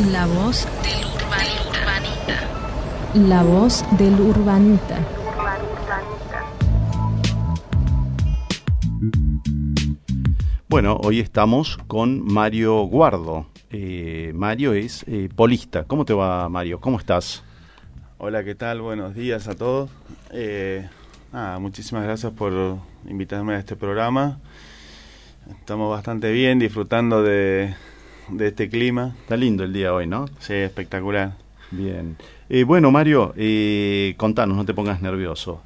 La voz del urbanita. La voz del urbanita. Bueno, hoy estamos con Mario Guardo. Mario es polista. ¿Cómo te va, Mario? ¿Cómo estás? Hola, ¿qué tal? Buenos días a todos. Muchísimas gracias por invitarme a este programa. Estamos bastante bien, disfrutando de este clima. Está lindo el día hoy, ¿no? Sí, espectacular. Bien. Bueno, Mario, contanos, no te pongas nervioso.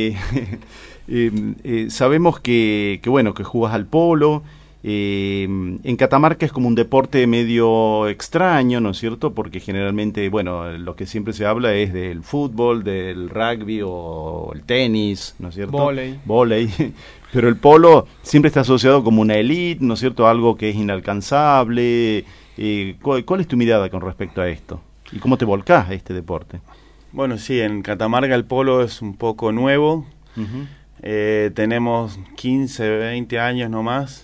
Sabemos que jugás al polo. En Catamarca es como un deporte medio extraño, ¿no es cierto? Porque generalmente, lo que siempre se habla es del fútbol, del rugby o el tenis, ¿no es cierto? Vóley. Pero el polo siempre está asociado como una elite, ¿no es cierto? Algo que es inalcanzable. ¿Cuál es tu mirada con respecto a esto? ¿Y cómo te volcás a este deporte? Bueno, sí, en Catamarca el polo es un poco nuevo. Uh-huh. Tenemos 15, 20 años nomás.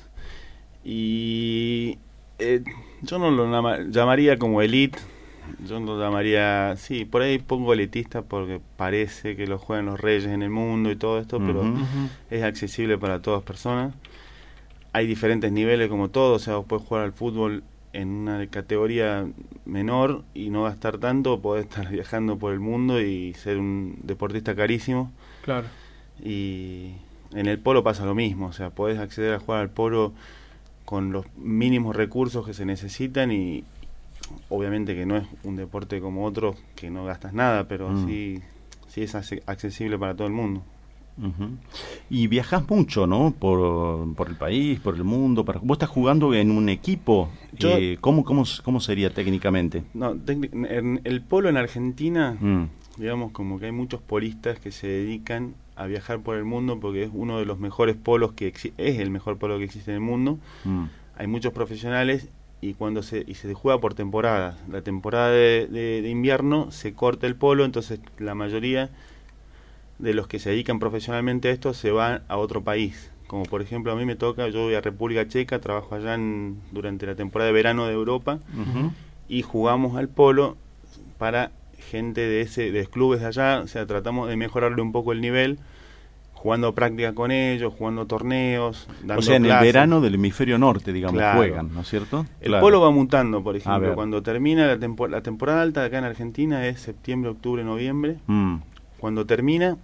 Y yo no lo llamaría como elite, yo lo llamaría, sí, por ahí pongo elitista porque parece que lo juegan los reyes en el mundo y todo esto, pero es accesible para todas personas. Hay diferentes niveles como todo, o sea, vos podés jugar al fútbol en una categoría menor y no gastar tanto, podés estar viajando por el mundo y ser un deportista carísimo. Claro. Y en el polo pasa lo mismo, o sea, podés acceder a jugar al polo con los mínimos recursos que se necesitan y obviamente que no es un deporte como otro que no gastas nada, pero sí es accesible para todo el mundo. Uh-huh. Y viajás mucho, ¿no? Por el país, por el mundo. Vos estás jugando en un equipo. ¿Cómo sería técnicamente? No, en el polo en Argentina, digamos como que hay muchos polistas que se dedican a viajar por el mundo porque es uno de los mejores polos es el mejor polo que existe en el mundo. Hay muchos profesionales y se juega por temporadas. La temporada de invierno se corta el polo, entonces la mayoría de los que se dedican profesionalmente a esto se van a otro país. Como por ejemplo a mí me toca, yo voy a República Checa, trabajo allá durante la temporada de verano de Europa, y jugamos al polo para gente de clubes de allá, o sea, tratamos de mejorarle un poco el nivel, jugando práctica con ellos, jugando torneos, dando O sea, en clases. El verano del hemisferio norte, digamos, Claro. Juegan, ¿no es cierto? El polo va mutando, por ejemplo, cuando termina la temporada alta de acá en Argentina es septiembre, octubre, noviembre. Cuando termina,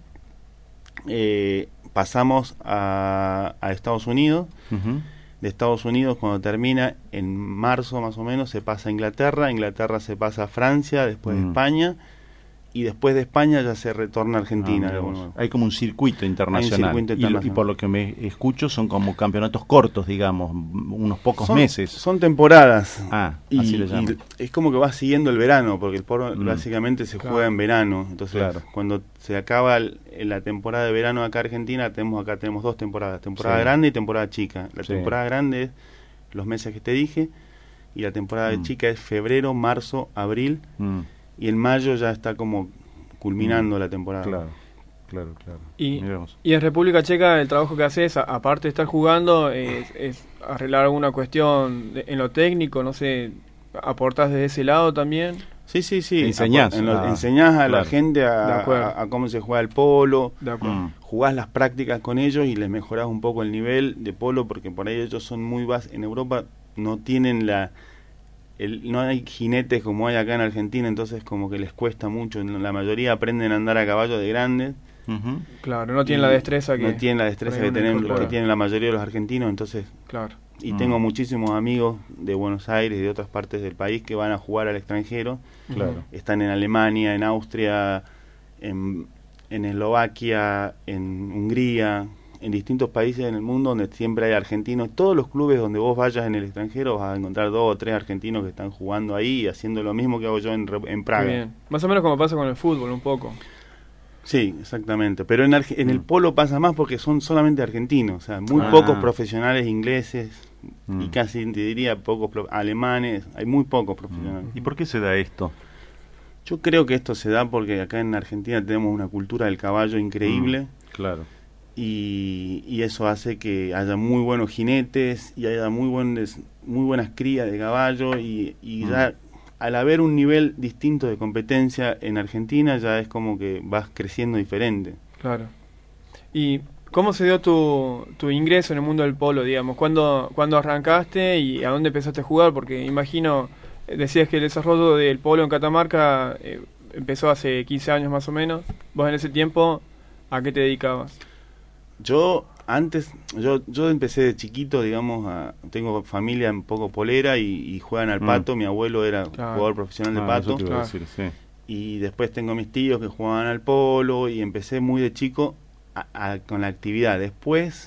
pasamos a Estados Unidos. De Estados Unidos, cuando termina en marzo más o menos, se pasa a Inglaterra se pasa a Francia, después de España, y después de España ya se retorna a Argentina. Hay como un circuito internacional. Hay un circuito internacional. Y por lo que me escucho son como campeonatos cortos, digamos, unos pocos meses. Son temporadas. Así le llaman. Y es como que va siguiendo el verano, porque el polo básicamente se juega en verano. Entonces, cuando se acaba la temporada de verano acá en Argentina, tenemos dos temporadas, temporada grande y temporada chica. La temporada grande es los meses que te dije, y la temporada chica es febrero, marzo, abril, y en mayo ya está como culminando la temporada. Claro. Y en República Checa el trabajo que haces, aparte de estar jugando, es arreglar alguna cuestión en lo técnico, no sé, ¿aportás desde ese lado también? Sí. Enseñás a la gente a cómo se juega el polo, jugás las prácticas con ellos y les mejorás un poco el nivel de polo, porque por ahí ellos son muy básicos. En Europa no tienen no hay jinetes como hay acá en Argentina, entonces como que les cuesta mucho. La mayoría aprenden a andar a caballo de grandes. Claro, no tienen la destreza que tienen que tienen la mayoría de los argentinos, entonces. Claro. Y tengo muchísimos amigos de Buenos Aires y de otras partes del país que van a jugar al extranjero. Están en Alemania, en Austria, en Eslovaquia, en Hungría, en distintos países en el mundo donde siempre hay argentinos. Todos los clubes donde vos vayas en el extranjero vas a encontrar 2 o 3 argentinos que están jugando ahí y haciendo lo mismo que hago yo en Praga. Bien. Más o menos como pasa con el fútbol un poco. Sí, exactamente. Pero en el polo pasa más porque son solamente argentinos. O sea, muy pocos profesionales ingleses y casi te diría pocos alemanes. Hay muy pocos profesionales. ¿Y por qué se da esto? Yo creo que esto se da porque acá en Argentina tenemos una cultura del caballo increíble. Claro. Y eso hace que haya muy buenos jinetes y haya muy buenas crías de caballo y ya al haber un nivel distinto de competencia en Argentina, ya es como que vas creciendo diferente. Claro. ¿Y cómo se dio tu ingreso en el mundo del polo, digamos? ¿Cuándo arrancaste y a dónde empezaste a jugar? Porque imagino, decías que el desarrollo del polo en Catamarca empezó hace 15 años más o menos. ¿Vos en ese tiempo a qué te dedicabas? Yo empecé de chiquito, digamos, tengo familia un poco polera y juegan al pato. Mi abuelo era jugador profesional de pato. Eso te iba a decir, sí. Y después tengo mis tíos que jugaban al polo y empecé muy de chico con la actividad. Después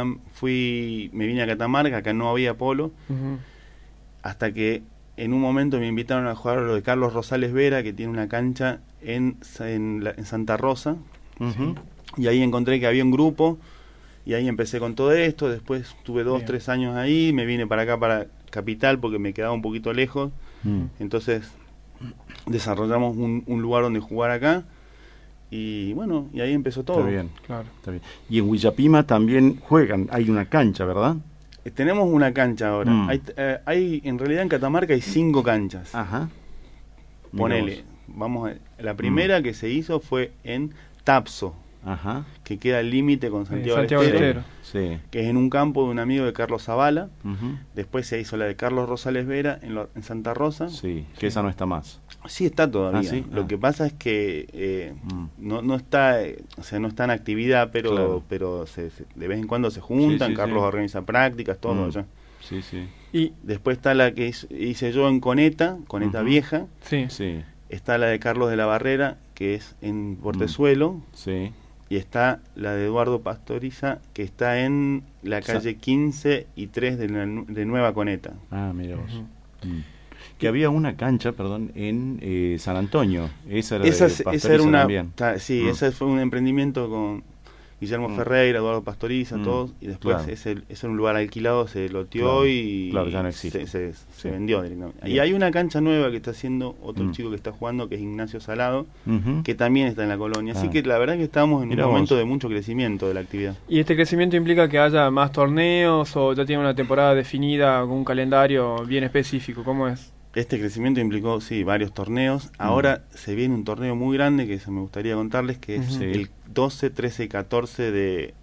me vine a Catamarca, acá no había polo, hasta que en un momento me invitaron a jugar a lo de Carlos Rosales Vera, que tiene una cancha en Santa Rosa. Y ahí encontré que había un grupo y ahí empecé con todo esto. Después tuve 2-3 años ahí, me vine para acá, para Capital, porque me quedaba un poquito lejos. Entonces desarrollamos un lugar donde jugar acá y bueno, y ahí empezó todo. Está bien, claro. Está bien. Y en Villapima también juegan, hay una cancha, ¿verdad? Tenemos una cancha ahora. Hay en realidad en Catamarca hay 5 canchas. Ajá. Ponele, la primera que se hizo fue en Tapso, que queda al límite con Santiago del Estero, que es en un campo de un amigo de Carlos Zavala. Después se hizo la de Carlos Rosales Vera en Santa Rosa. Que esa no está más. Sí está todavía. Lo que pasa es que no está, o sea, no está en actividad, pero de vez en cuando se juntan. Carlos organiza prácticas, todo allá. Y después está la que hice yo en Coneta Vieja. Está la de Carlos de la Barrera, que es en Portezuelo. Y está la de Eduardo Pastoriza, que está en la calle 15 y 3 de Nueva Coneta. Mira vos. Que había una cancha, en San Antonio. Esa era también. Ese fue un emprendimiento con Guillermo Ferreira, Eduardo Pastoriza, todos, y después ese era un lugar alquilado, se loteó y ya no existe. se vendió directamente. Y hay una cancha nueva que está haciendo otro chico que está jugando, que es Ignacio Salado, que también está en la colonia. Así que la verdad que estamos en un momento de mucho crecimiento de la actividad. ¿Y este crecimiento implica que haya más torneos o ya tiene una temporada definida con un calendario bien específico? ¿Cómo es? Este crecimiento implicó, varios torneos. Ahora se viene un torneo muy grande que me gustaría contarles, que es el 12, 13 y 14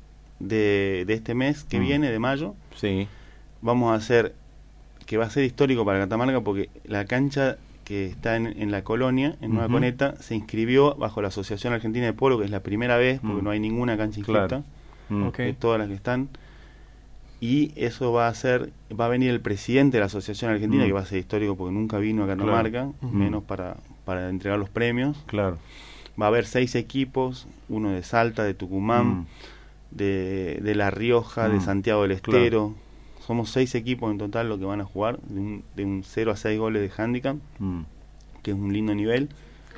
de este mes que viene, de mayo. Vamos a hacer, que va a ser histórico para Catamarca, porque la cancha que está en la colonia, en Nueva Coneta, se inscribió bajo la Asociación Argentina de Polo, que es la primera vez, porque no hay ninguna cancha inscrita, de todas las que están. Y eso va a venir el presidente de la Asociación Argentina, que va a ser histórico porque nunca vino a Catamarca, menos para entregar los premios. Va a haber 6 equipos, uno de Salta, de Tucumán, de La Rioja, de Santiago del Estero. Somos 6 equipos en total los que van a jugar, de un 0 a 6 goles de handicap, que es un lindo nivel.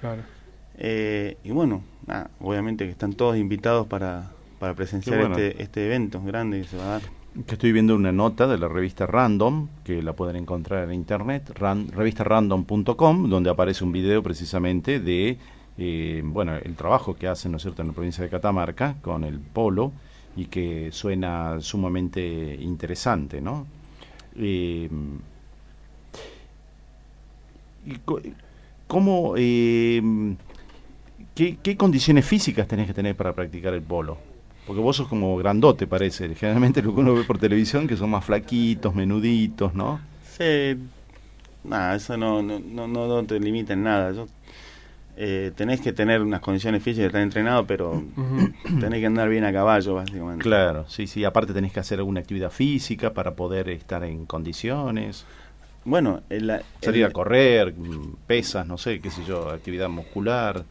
Y bueno, obviamente que están todos invitados para presenciar este evento grande que se va a dar. Que estoy viendo una nota de la revista Random, que la pueden encontrar en internet, revistarandom.com, donde aparece un video precisamente de el trabajo que hacen, ¿no es cierto?, en la provincia de Catamarca con el polo, y que suena sumamente interesante, ¿no? ¿Cómo, qué condiciones físicas tenés que tener para practicar el polo? Porque vos sos como grandote, parece. Generalmente lo que uno ve por televisión, que son más flaquitos, menuditos, ¿no? Eso no te limita en nada. Tenés que tener unas condiciones físicas, estar entrenado, pero tenés que andar bien a caballo, básicamente. Claro, sí. Aparte tenés que hacer alguna actividad física para poder estar en condiciones. Bueno, salir a correr, pesas, no sé, qué sé yo, actividad muscular.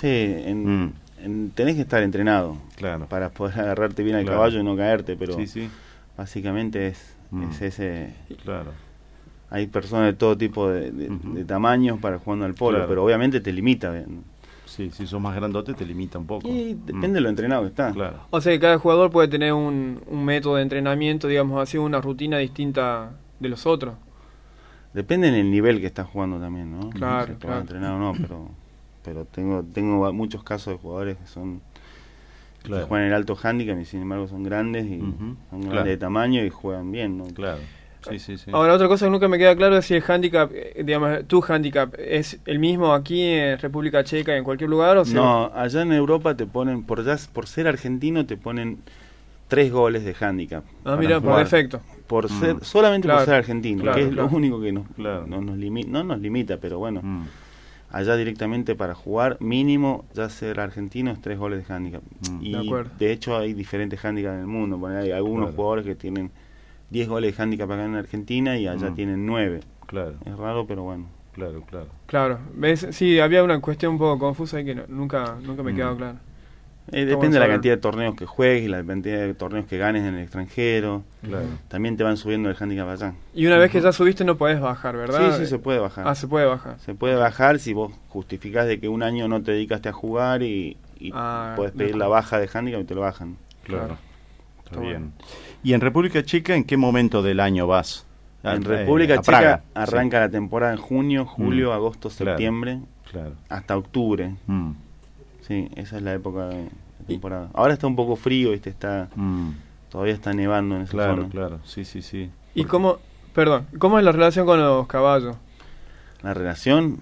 Tenés que estar entrenado para poder agarrarte bien al caballo y no caerte, pero básicamente es ese. Hay personas de todo tipo de tamaños para jugando al polo, pero obviamente te limita. Si sos más grandote te limita un poco. Y depende de lo entrenado que está. O sea que cada jugador puede tener un método de entrenamiento, digamos así, una rutina distinta de los otros. Depende del nivel que estás jugando también, ¿no? Claro, si entrenado o no, pero tengo muchos casos de jugadores que son que juegan en el alto handicap y sin embargo son grandes y son grandes de tamaño y juegan bien, ¿no? Sí. Ahora, otra cosa que nunca me queda claro es si el handicap, digamos, tu handicap, ¿es el mismo aquí en República Checa, en cualquier lugar? ¿O no, allá en Europa te ponen, por ser argentino, te ponen 3 goles de handicap. Mira, por defecto. Solamente por ser argentino, claro, que es lo único que no nos limita, pero bueno. Allá directamente para jugar, mínimo, ya ser argentino es 3 goles de handicap. Y de hecho hay diferentes handicaps en el mundo. Hay algunos jugadores que tienen 10 goles de handicap acá en Argentina y allá tienen 9. Claro. Es raro, pero bueno. Claro. ¿Ves? Sí, había una cuestión un poco confusa ahí que nunca me quedó claro. Depende de la cantidad de torneos que juegues y la cantidad de torneos que ganes en el extranjero. Claro. También te van subiendo el handicap allá. Y una vez que ya subiste no podés bajar, ¿verdad? Sí, se puede bajar. Se puede bajar. Se puede bajar si vos justificás de que un año no te dedicaste a jugar y podés pedir la baja de handicap y te lo bajan. Claro. Está bien. Bueno. ¿Y en República Checa en qué momento del año vas? En República Checa arranca la temporada en junio, julio, agosto, septiembre, hasta octubre. Sí, esa es la época de temporada. Ahora está un poco frío, ¿viste? Todavía está nevando en esa zona. Claro, sí. ¿Y cómo es la relación con los caballos? La relación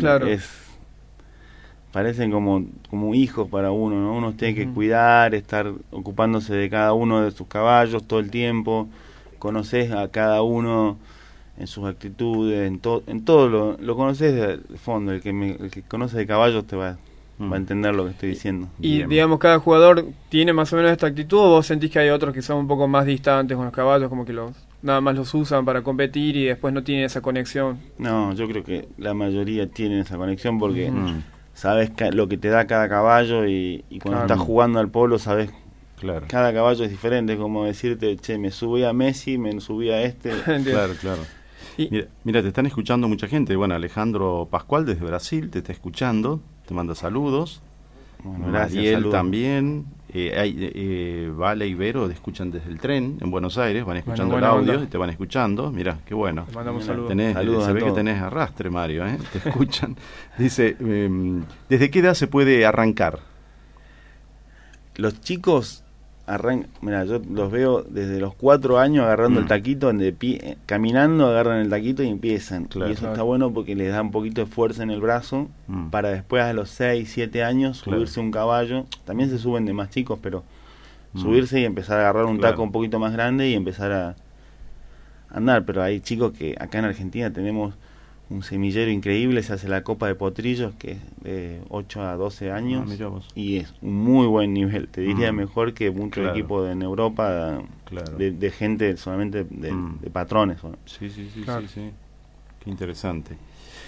parecen como hijos para uno, ¿no? Uno tiene que cuidar, estar ocupándose de cada uno de sus caballos todo el tiempo. Conoces a cada uno en sus actitudes, en todo lo conoces de fondo. El que conoce de caballos te va a entender lo que estoy diciendo. Y digamos, cada jugador tiene más o menos esta actitud, ¿o vos sentís que hay otros que son un poco más distantes con los caballos, como que nada más los usan para competir y después no tienen esa conexión? No, yo creo que la mayoría tienen esa conexión porque sabes lo que te da cada caballo y cuando estás jugando al polo sabes. Claro. Cada caballo es diferente, es como decirte, me subí a Messi, me subí a este. Claro. Mira, te están escuchando mucha gente. Bueno, Alejandro Pascual desde Brasil te está escuchando, te manda saludos. Bueno, gracias. Mariel también. Vale y Vero te escuchan desde el tren en Buenos Aires, van escuchando el audio y te van escuchando. Mira, qué bueno. Te mandamos saludos. Se ve que tenés arrastre, Mario, te escuchan. Dice, ¿desde qué edad se puede arrancar? Los chicos mira, yo los veo desde los 4 años agarrando el taquito, caminando agarran el taquito y empiezan. Y eso está bueno porque les da un poquito de fuerza en el brazo para después a los 6, 7 años subirse un caballo. También se suben de más chicos, pero subirse y empezar a agarrar un taco un poquito más grande y empezar a andar. Pero hay chicos que acá en Argentina tenemos un semillero increíble, se hace la Copa de Potrillos, que es de 8 a 12 años, y es un muy buen nivel, te diría mejor que muchos equipos en Europa, de gente solamente de patrones. Sí. Qué interesante.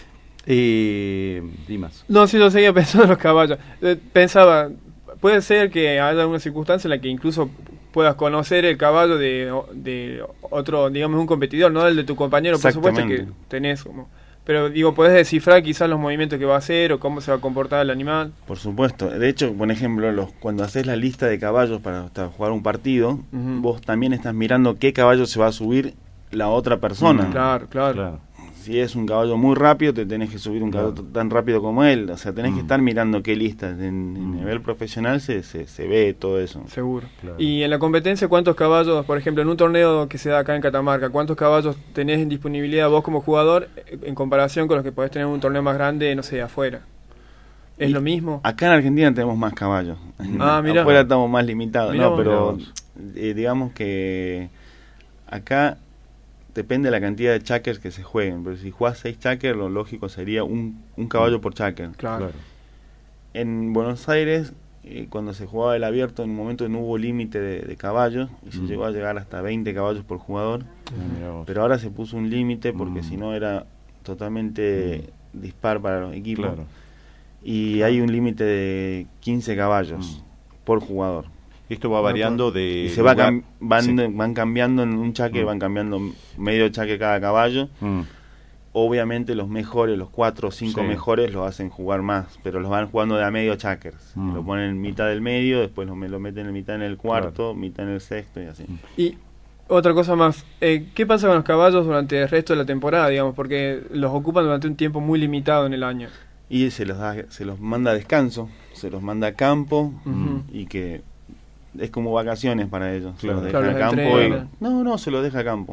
Dimas. No, sí, yo seguía pensando en los caballos. Pensaba, puede ser que haya una circunstancia en la que incluso puedas conocer el caballo de otro, digamos, un competidor, no el de tu compañero, por supuesto que tenés como... Pero digo, ¿podés descifrar quizás los movimientos que va a hacer o cómo se va a comportar el animal? Por supuesto. De hecho, por ejemplo, cuando haces la lista de caballos para jugar un partido, vos también estás mirando qué caballo se va a subir la otra persona. Claro. Si es un caballo muy rápido, te tenés que subir un caballo tan rápido como él. O sea, tenés que estar mirando qué lista. En nivel profesional se ve todo eso. Seguro. Claro. Y en la competencia, ¿cuántos caballos, por ejemplo, en un torneo que se da acá en Catamarca, cuántos caballos tenés en disponibilidad vos como jugador en comparación con los que podés tener en un torneo más grande, no sé, afuera? ¿Es lo mismo? Acá en Argentina tenemos más caballos. Mira. Afuera estamos más limitados. Mirá, pero digamos que acá depende de la cantidad de chakers que se jueguen, pero si jugás 6 chakers, lo lógico sería un caballo por chaker. Claro. En Buenos Aires, cuando se jugaba el abierto, en un momento no hubo límite de caballos, y se llegó a llegar hasta 20 caballos por jugador, pero ahora se puso un límite porque si no era totalmente dispar para los equipos, y hay un límite de 15 caballos por jugador. Esto va variando y se van cambiando en un chaque, van cambiando medio chaque cada caballo. Obviamente los mejores, los 4 o 5 mejores los hacen jugar más, pero los van jugando de a medio chakers. Lo ponen en mitad del medio, después lo meten en mitad en el cuarto, mitad en el sexto y así. Y otra cosa más, ¿qué pasa con los caballos durante el resto de la temporada, digamos? Porque los ocupan durante un tiempo muy limitado en el año. Y se los manda a descanso, se los manda a campo, y que es como vacaciones para ellos. Se los deja a campo. No, se los deja a campo.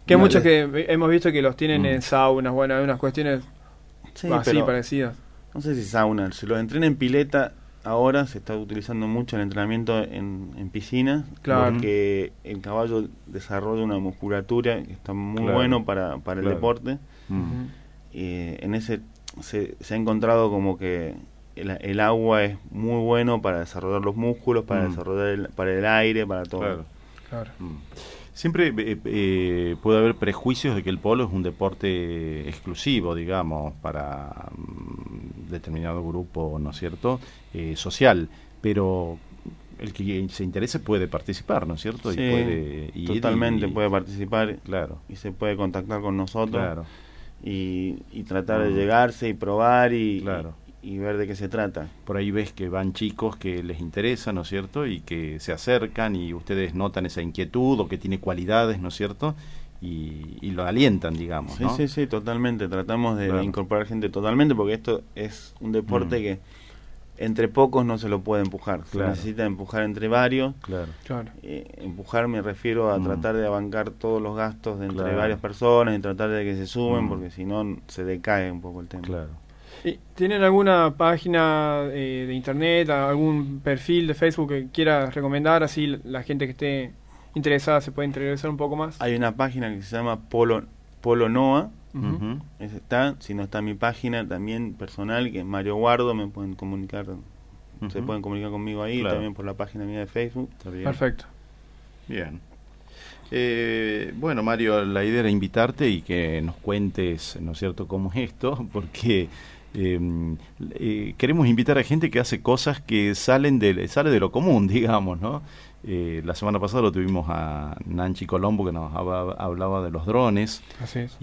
Que hay muchos que hemos visto que los tienen en saunas, bueno, hay unas cuestiones así parecidas. No sé si sauna, si los entrenan en pileta, ahora se está utilizando mucho el entrenamiento en piscina, porque el caballo desarrolla una musculatura que está muy bueno para el deporte. En ese se ha encontrado como que el agua es muy bueno para desarrollar los músculos, para desarrollar para el aire, para todo. Claro. Siempre puede haber prejuicios de que el polo es un deporte exclusivo, digamos, para determinado grupo, ¿no es cierto?, social, pero el que se interese puede participar, ¿no es cierto? Sí, y puede ir totalmente puede participar, claro, y se puede contactar con nosotros, claro, y tratar de llegarse y probar y ver de qué se trata. Por ahí ves que van chicos que les interesa, ¿no es cierto?, y que se acercan y ustedes notan esa inquietud o que tiene cualidades, ¿no es cierto?, y lo alientan, digamos, ¿no? Sí, totalmente. Tratamos de incorporar gente totalmente, porque esto es un deporte que entre pocos no se lo puede empujar. Se necesita empujar entre varios. Claro. Empujar me refiero a tratar de abancar todos los gastos de entre varias personas y tratar de que se sumen, porque si no se decae un poco el tema. Claro. ¿Tienen alguna página de internet, algún perfil de Facebook que quieras recomendar? Así la gente que esté interesada se puede interesar un poco más. Hay una página que se llama Polo Noa. Esa está. Si no está mi página también personal, que es Mario Guardo, me pueden comunicar. Se pueden comunicar conmigo ahí, también por la página mía de Facebook. Está bien. Perfecto. Bien. Bueno, Mario, la idea era invitarte y que nos cuentes, ¿no es cierto?, cómo es esto, porque queremos invitar a gente que hace cosas que sale de lo común, digamos, ¿no? La semana pasada lo tuvimos a Nancy Colombo, que nos hablaba de los drones. Así es.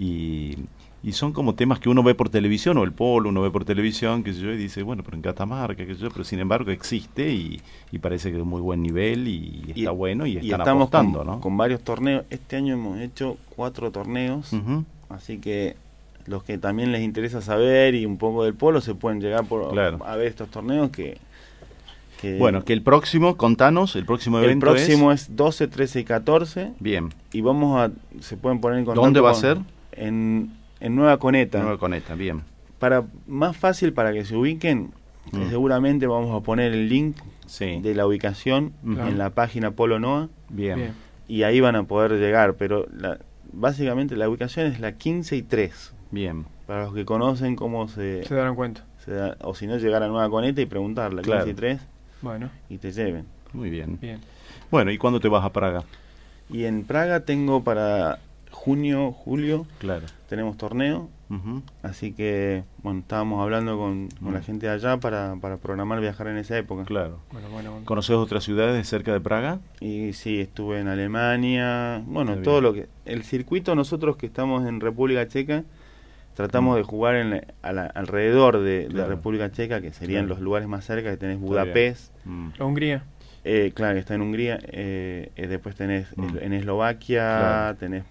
Y son como temas que uno ve por televisión, o el polo uno ve por televisión, qué sé yo, y dice, bueno, pero en Catamarca, qué sé yo, pero sin embargo existe y parece que es de muy buen nivel y está bueno y están estamos apostando, ¿no? Con varios torneos. Este año hemos hecho 4 torneos, así que los que también les interesa saber y un poco del polo se pueden llegar a ver estos torneos que bueno, que el próximo, contanos, el próximo evento es 12, 13 y 14. Bien. Y se pueden poner en contacto. ¿Dónde va a ser? En Nueva Coneta. Nueva Coneta, bien. Más fácil para que se ubiquen, seguramente vamos a poner el link de la ubicación en la página Polo Noa. Bien. Y ahí van a poder llegar, pero básicamente la ubicación es la 15 y 3. Bien. Para los que conocen cómo se darán cuenta. O si no, llegar a Nueva Coneta y preguntarle, 15 y 3. Bueno. Y te lleven. Muy bien. Bueno, ¿y cuándo te vas a Praga? Y en Praga tengo para junio, julio. Claro. Tenemos torneo. Así que, bueno, estábamos hablando con la gente de allá para programar viajar en esa época. Claro. Bueno. ¿Conoces otras ciudades cerca de Praga? Y sí, estuve en Alemania. Bueno, todo lo que... El circuito, nosotros que estamos en República Checa, tratamos de jugar alrededor de República Checa, que serían los lugares más cerca, que tenés Budapest. Hungría. Claro, que está en Hungría. Después tenés en Eslovaquia, tenés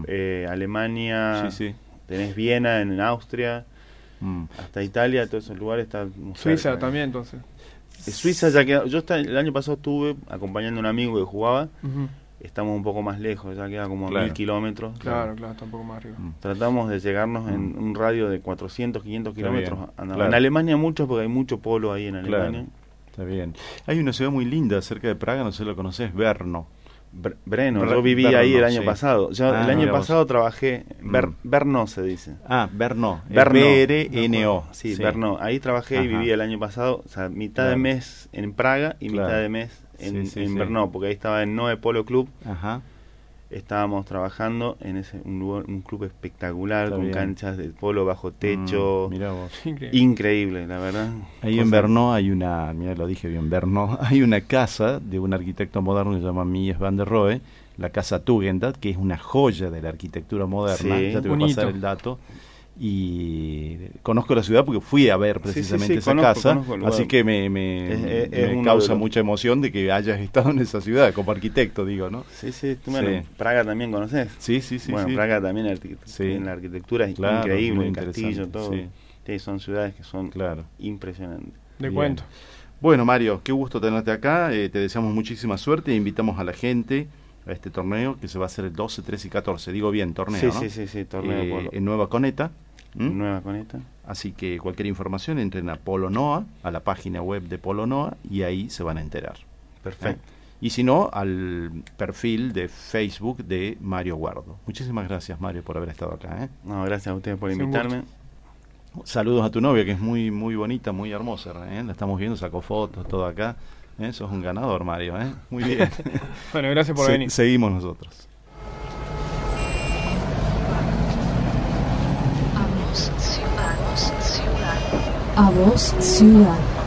Alemania, tenés Viena en Austria, hasta Italia, todos esos lugares están Suiza cerca. También, entonces. Suiza ya queda... el año pasado estuve acompañando a un amigo que jugaba. Estamos un poco más lejos, ya queda como 1000 kilómetros. Claro, está un poco más arriba. Tratamos de llegarnos en un radio de 400, 500 kilómetros. En Alemania mucho, porque hay mucho polo ahí en Alemania. Está bien. Hay una ciudad muy linda cerca de Praga, no sé si lo conoces, Brno. Brno, yo viví ahí el año pasado. Yo el año pasado trabajé, Brno se dice. Brno. B-R-N-O. Sí, Brno. Ahí trabajé y viví el año pasado, o sea, mitad de mes en Praga y mitad de mes en Brno, porque ahí estaba en Noe Polo Club. Estábamos trabajando en un club espectacular, con canchas de polo bajo techo. Mirá vos. Increíble, la verdad. Ahí en Brno hay lo dije bien, Brno, hay una casa de un arquitecto moderno que se llama Mies van der Rohe, la casa Tugendhat, que es una joya de la arquitectura moderna. Ya te voy a pasar el dato. Y conozco la ciudad porque fui a ver precisamente esa casa, así que me causa mucha emoción de que hayas estado en esa ciudad como arquitecto, digo, ¿no? Bueno, Praga también conoces. Sí. Bueno, Praga también en la arquitectura es increíble, el castillo, todo. Sí, son ciudades que son impresionantes. De cuento. Bueno, Mario, qué gusto tenerte acá, te deseamos muchísima suerte e invitamos a la gente a este torneo que se va a hacer el 12, 13 y 14. Digo bien, torneo, ¿no? Sí, torneo de polo. En Nueva Coneta. Nueva Coneta. Así que cualquier información entren a Polo Noa, a la página web de Polo Noa, y ahí se van a enterar. Perfecto. Y si no, al perfil de Facebook de Mario Guardo. Muchísimas gracias, Mario, por haber estado acá. No, gracias a ustedes por invitarme. Saludos a tu novia, que es muy muy bonita, muy hermosa. La estamos viendo, sacó fotos, todo acá. Sos un ganador, Mario. Muy bien. Bueno, gracias por venir. Seguimos nosotros. A Voz Ciudad.